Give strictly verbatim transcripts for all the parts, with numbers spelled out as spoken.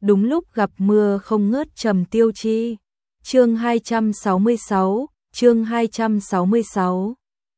đúng lúc gặp mưa không ngớt trầm tiêu chi. Chương hai trăm sáu mươi sáu, chương hai trăm sáu mươi sáu.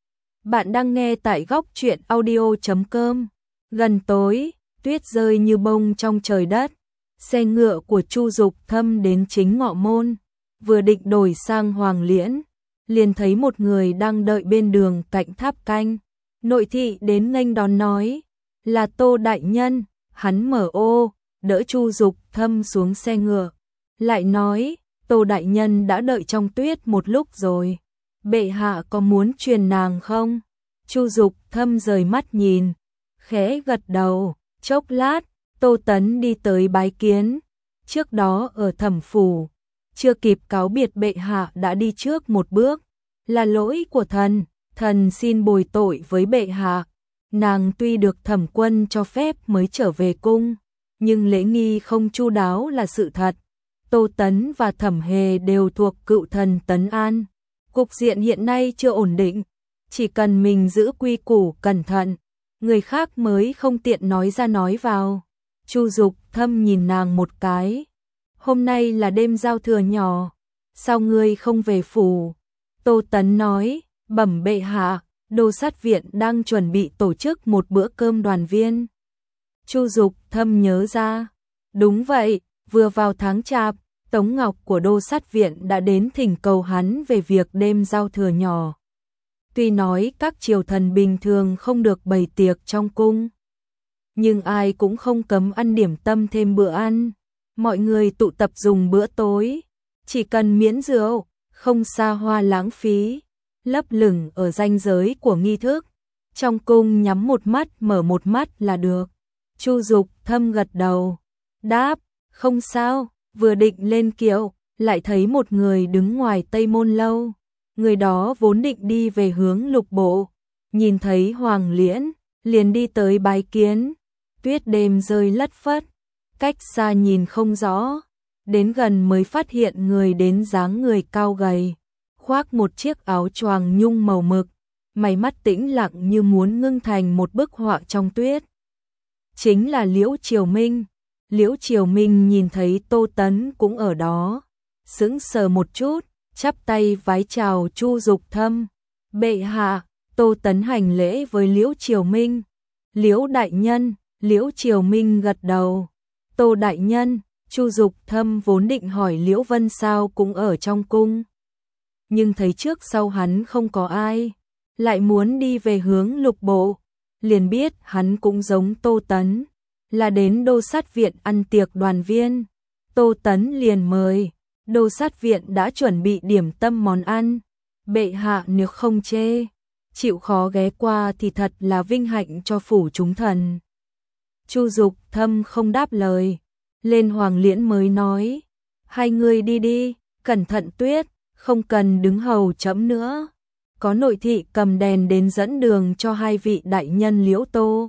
Bạn đang nghe tại góc truyện audio chấm com. Gần tối, tuyết rơi như bông trong trời đất. Xe ngựa của Chu Dục Thâm đến chính ngọ môn, vừa định đổi sang Hoàng Liễn, liền thấy một người đang đợi bên đường cạnh tháp canh. Nội thị đến nghênh đón nói, là Tô đại nhân. Hắn mở ô, đỡ Chu Dục Thâm xuống xe ngựa, lại nói, Tô đại nhân đã đợi trong tuyết một lúc rồi, bệ hạ có muốn truyền nàng không? Chu Dục Thâm rời mắt nhìn, khẽ gật đầu. Chốc lát, Tô Tấn đi tới bái kiến, trước đó ở Thẩm phủ, chưa kịp cáo biệt bệ hạ đã đi trước một bước, là lỗi của thần, thần xin bồi tội với bệ hạ. Nàng tuy được Thẩm quân cho phép mới trở về cung, nhưng lễ nghi không chu đáo là sự thật. Tô Tấn và Thẩm Hề đều thuộc cựu thần Tấn An, cục diện hiện nay chưa ổn định, chỉ cần mình giữ quy củ cẩn thận, người khác mới không tiện nói ra nói vào. Chu Dục Thâm nhìn nàng một cái, hôm nay là đêm giao thừa nhỏ, sao ngươi không về phủ? Tô Tấn nói, bẩm bệ hạ, Đô sát viện đang chuẩn bị tổ chức một bữa cơm đoàn viên. Chu Dục Thâm nhớ ra, đúng vậy, vừa vào tháng chạp, Tống Ngọc của Đô sát viện đã đến thỉnh cầu hắn về việc đêm giao thừa nhỏ. Tuy nói các triều thần bình thường không được bày tiệc trong cung, nhưng ai cũng không cấm ăn điểm tâm thêm bữa ăn. Mọi người tụ tập dùng bữa tối, chỉ cần miễn rượu, không xa hoa lãng phí, lấp lửng ở ranh giới của nghi thức. Trong cung nhắm một mắt mở một mắt là được. Chu Dục Thâm gật đầu, đáp, không sao. Vừa định lên kiệu, lại thấy một người đứng ngoài Tây Môn Lâu. Người đó vốn định đi về hướng Lục Bộ, nhìn thấy Hoàng Liễn, liền đi tới bái kiến. Tuyết đêm rơi lất phất, cách xa nhìn không rõ, đến gần mới phát hiện người đến dáng người cao gầy, khoác một chiếc áo choàng nhung màu mực, mày mắt tĩnh lặng như muốn ngưng thành một bức họa trong tuyết. Chính là Liễu Triều Minh. Liễu Triều Minh nhìn thấy Tô Tấn cũng ở đó, sững sờ một chút, chắp tay vái chào Chu Dục Thâm. Bệ hạ. Tô Tấn hành lễ với Liễu Triều Minh. Liễu đại nhân. Liễu Triều Minh gật đầu. Tô đại nhân. Chu Dục Thâm vốn định hỏi Liễu Vân sao cũng ở trong cung, nhưng thấy trước sau hắn không có ai, lại muốn đi về hướng Lục Bộ, liền biết hắn cũng giống Tô Tấn, là đến Đô sát viện ăn tiệc đoàn viên. Tô Tấn liền mời, Đô sát viện đã chuẩn bị điểm tâm món ăn, bệ hạ nếu không chê, chịu khó ghé qua thì thật là vinh hạnh cho phủ chúng thần. Chu Dục Thâm không đáp lời, lên Hoàng Liễn mới nói, hai người đi đi, cẩn thận tuyết, không cần đứng hầu chấm nữa. Có nội thị cầm đèn đến dẫn đường cho hai vị đại nhân Liễu Tô.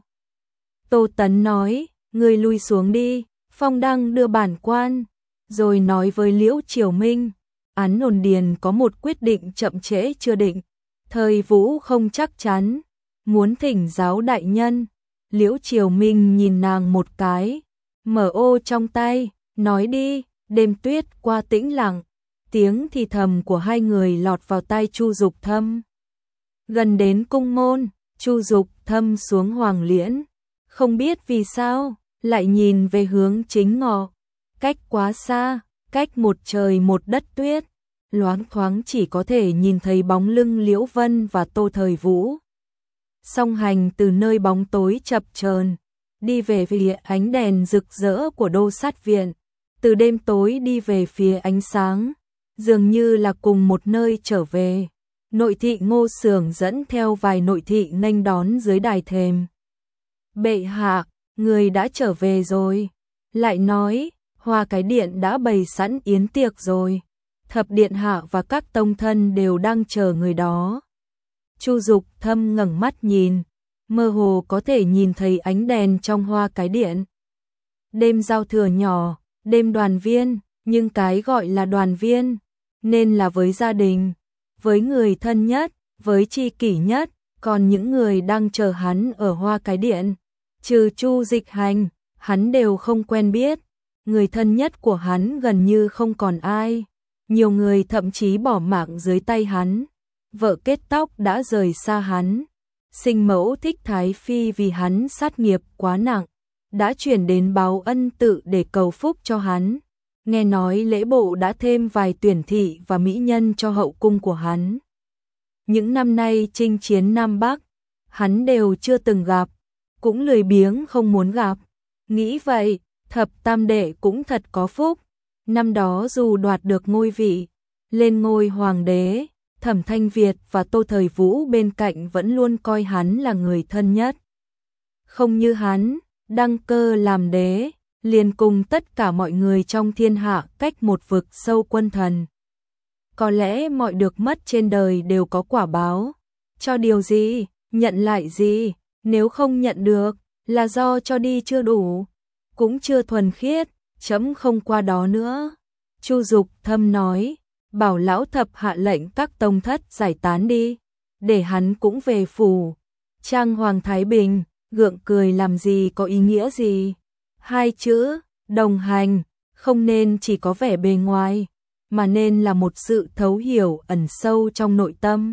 Tô Tấn nói, ngươi lui xuống đi, Phong Đăng đưa bản quan, rồi nói với Liễu Triều Minh, án Nồn Điền có một quyết định chậm trễ chưa định, thời vũ không chắc chắn, muốn thỉnh giáo đại nhân. Liễu Triều Minh nhìn nàng một cái, mở ô trong tay, nói đi. Đêm tuyết qua tĩnh lặng, tiếng thì thầm của hai người lọt vào tai Chu Dục Thâm. Gần đến cung môn, Chu Dục Thâm xuống Hoàng Liễn, không biết vì sao, lại nhìn về hướng chính ngọ, cách quá xa, cách một trời một đất tuyết, loáng thoáng chỉ có thể nhìn thấy bóng lưng Liễu Vân và Tô Thời Vũ. Song hành từ nơi bóng tối chập chờn, đi về phía ánh đèn rực rỡ của Đô sát viện, từ đêm tối đi về phía ánh sáng, dường như là cùng một nơi trở về. Nội thị Ngô Sưởng dẫn theo vài nội thị nghênh đón dưới đài thềm. Bệ hạ, người đã trở về rồi. Lại nói, Hoa Cái Điện đã bày sẵn yến tiệc rồi. Thập điện hạ và các tông thân đều đang chờ người đó. Chu Dục Thâm ngẩng mắt nhìn, mơ hồ có thể nhìn thấy ánh đèn trong Hoa Cái Điện. Đêm giao thừa nhỏ, đêm đoàn viên, nhưng cái gọi là đoàn viên, nên là với gia đình, với người thân nhất, với tri kỷ nhất, còn những người đang chờ hắn ở Hoa Cái Điện, trừ Chu Dịch Hành, hắn đều không quen biết. người thân nhất của hắn gần như không còn ai. Nhiều người thậm chí bỏ mạng dưới tay hắn. Vợ kết tóc đã rời xa hắn. Sinh mẫu Thích Thái Phi vì hắn sát nghiệp quá nặng, đã chuyển đến báo ân tự để cầu phúc cho hắn. Nghe nói lễ bộ đã thêm vài tuyển thị và mỹ nhân cho hậu cung của hắn. Những năm nay chinh chiến Nam Bắc, hắn đều chưa từng gặp, cũng lười biếng không muốn gặp. Nghĩ vậy, thập tam đệ cũng thật có phúc. Năm đó dù đoạt được ngôi vị, lên ngôi hoàng đế, Thẩm Thanh Việt và Tô Thời Vũ bên cạnh vẫn luôn coi hắn là người thân nhất. Không như hắn, đăng cơ làm đế, liền cùng tất cả mọi người trong thiên hạ cách một vực sâu quân thần. Có lẽ mọi được mất trên đời đều có quả báo. Cho điều gì, nhận lại gì, nếu không nhận được, là do cho đi chưa đủ, cũng chưa thuần khiết, chấm không qua đó nữa. Chu Dục Thâm nói, bảo lão thập hạ lệnh các tông thất giải tán đi, để hắn cũng về phủ. Trang Hoàng Thái Bình, gượng cười làm gì có ý nghĩa gì. Hai chữ, đồng hành, không nên chỉ có vẻ bề ngoài, mà nên là một sự thấu hiểu ẩn sâu trong nội tâm.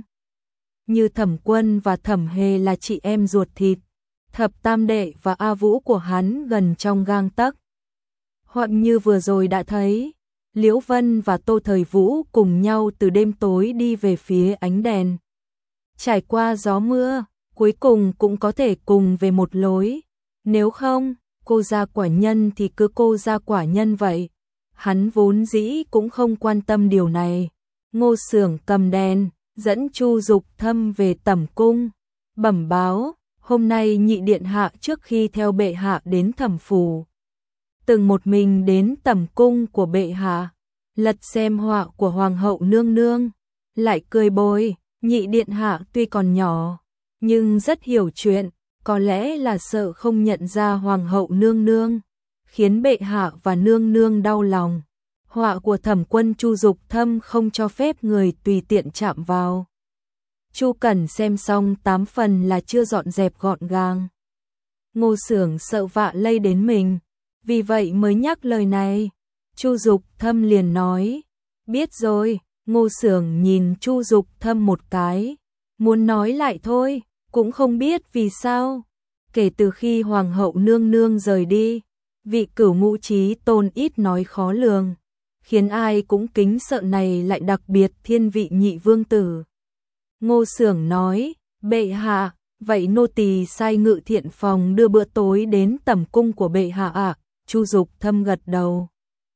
Như Thẩm Quân và Thẩm Hề là chị em ruột thịt, Thập Tam Đệ và A Vũ của hắn gần trong gang tấc. Hoặc như vừa rồi đã thấy, Liễu Vân và Tô Thời Vũ cùng nhau từ đêm tối đi về phía ánh đèn. Trải qua gió mưa, cuối cùng cũng có thể cùng về một lối. Nếu không, cô gia quả nhân thì cứ cô gia quả nhân vậy. Hắn vốn dĩ cũng không quan tâm điều này. Ngô Xưởng cầm đèn, dẫn Chu Dục Thâm về tẩm cung, bẩm báo, hôm nay nhị điện hạ trước khi theo bệ hạ đến thẩm phủ, từng một mình đến tẩm cung của bệ hạ, lật xem họa của hoàng hậu nương nương, lại cười bồi, nhị điện hạ tuy còn nhỏ, nhưng rất hiểu chuyện, có lẽ là sợ không nhận ra hoàng hậu nương nương, khiến bệ hạ và nương nương đau lòng. Họa của Thẩm Quân Chu Dục Thâm không cho phép người tùy tiện chạm vào. Chu Cẩn xem xong tám phần là chưa dọn dẹp gọn gàng. Ngô Xưởng sợ vạ lây đến mình, vì vậy mới nhắc lời này. Chu Dục Thâm liền nói, biết rồi. Ngô Xưởng nhìn Chu Dục Thâm một cái, muốn nói lại thôi, cũng không biết vì sao. Kể từ khi hoàng hậu nương nương rời đi, vị cửu ngũ trí tôn ít nói khó lường, khiến ai cũng kính sợ này lại đặc biệt thiên vị nhị vương tử. Ngô Xưởng nói, bệ hạ, vậy nô tỳ sai ngự thiện phòng đưa bữa tối đến tẩm cung của bệ hạ ạ. À? Chu Dục Thâm gật đầu.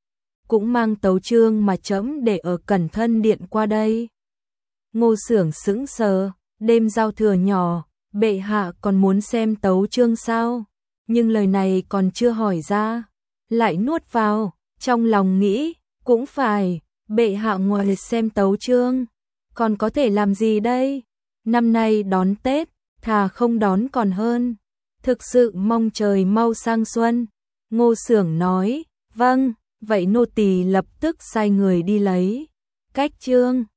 Cũng mang tấu chương mà trẫm để ở Cẩn Thân điện qua đây. Ngô Xưởng sững sờ, đêm giao thừa nhỏ, bệ hạ còn muốn xem tấu chương sao? Nhưng lời này còn chưa hỏi ra, lại nuốt vào, trong lòng nghĩ, cũng phải, bệ hạ ngoài xem tấu chương, còn có thể làm gì đây? Năm nay đón Tết, thà không đón còn hơn. Thực sự mong trời mau sang xuân. Ngô Xưởng nói, vâng, vậy nô tỳ lập tức sai người đi lấy cách chương.